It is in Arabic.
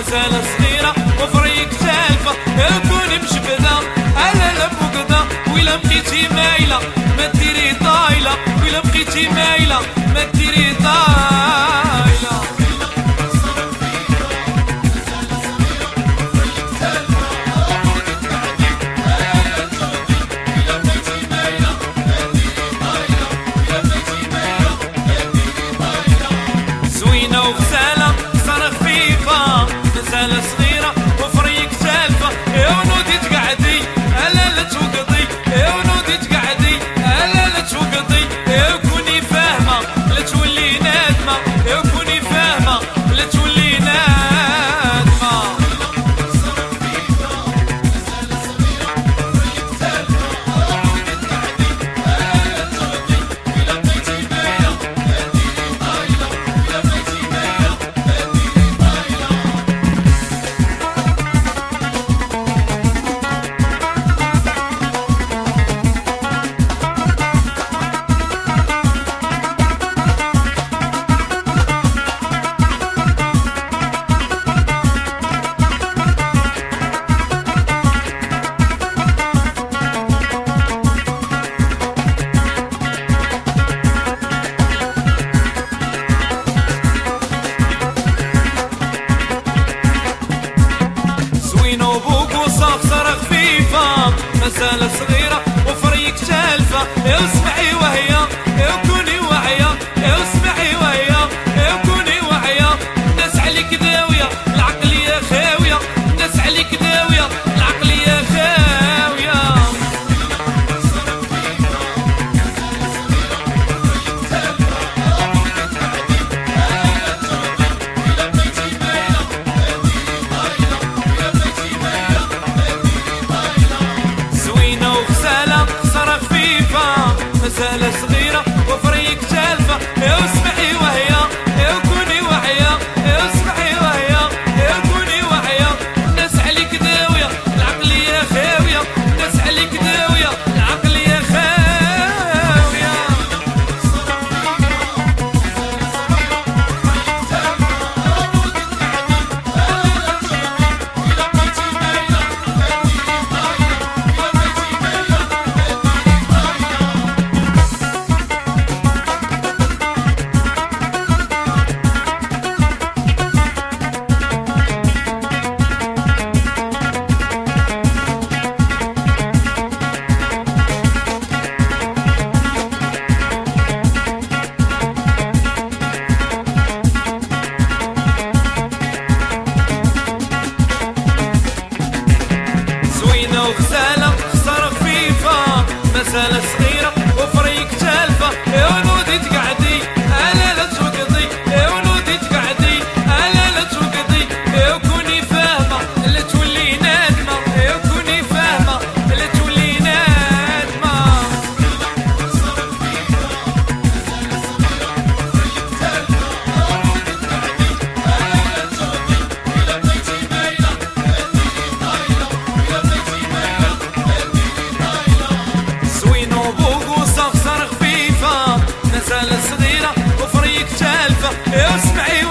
مازال صغيرة وفريق تالفة كوني مجبدة على لبوكدا وإلا بقيتي مايلة ما ديري طايلة وإلا بقيتي مايلة ما ديري طايلة زوينة وغزالة صار خفيفة مازال صغيرة وفريق تالفة ونودي تقعدي ألا لا توقضي ونودي تقعدي ألا لا توقضي كوني فاهمة لا تولي نادمة كوني فاهمة لا تولي نادمة مازال صغيرة وفريق تالفة اسمعي وهي كوني واعية اسمعي وهي كوني واعية الناس عليك داوية العقلية خاوية الناس عليك داوية العقلية خاوية مازال صغيرة وفريق تالفة اسمعي وهي كوني واعية اسمعي وهي كوني واعية الناس عليك داوية العقلية خاوية الناس عليك داوية العقلية خاوية وغزالة صار خفيفة مازال صغيرة وفريق تالفة ونودي تقعدي ألا لا توقضي ونودي تقعدي ألا لا توقضي كوني فاهمة لا تولي نادمة كوني فاهمة لا تولي نادمة مازال صغيرة وفريق تالفة اسمعي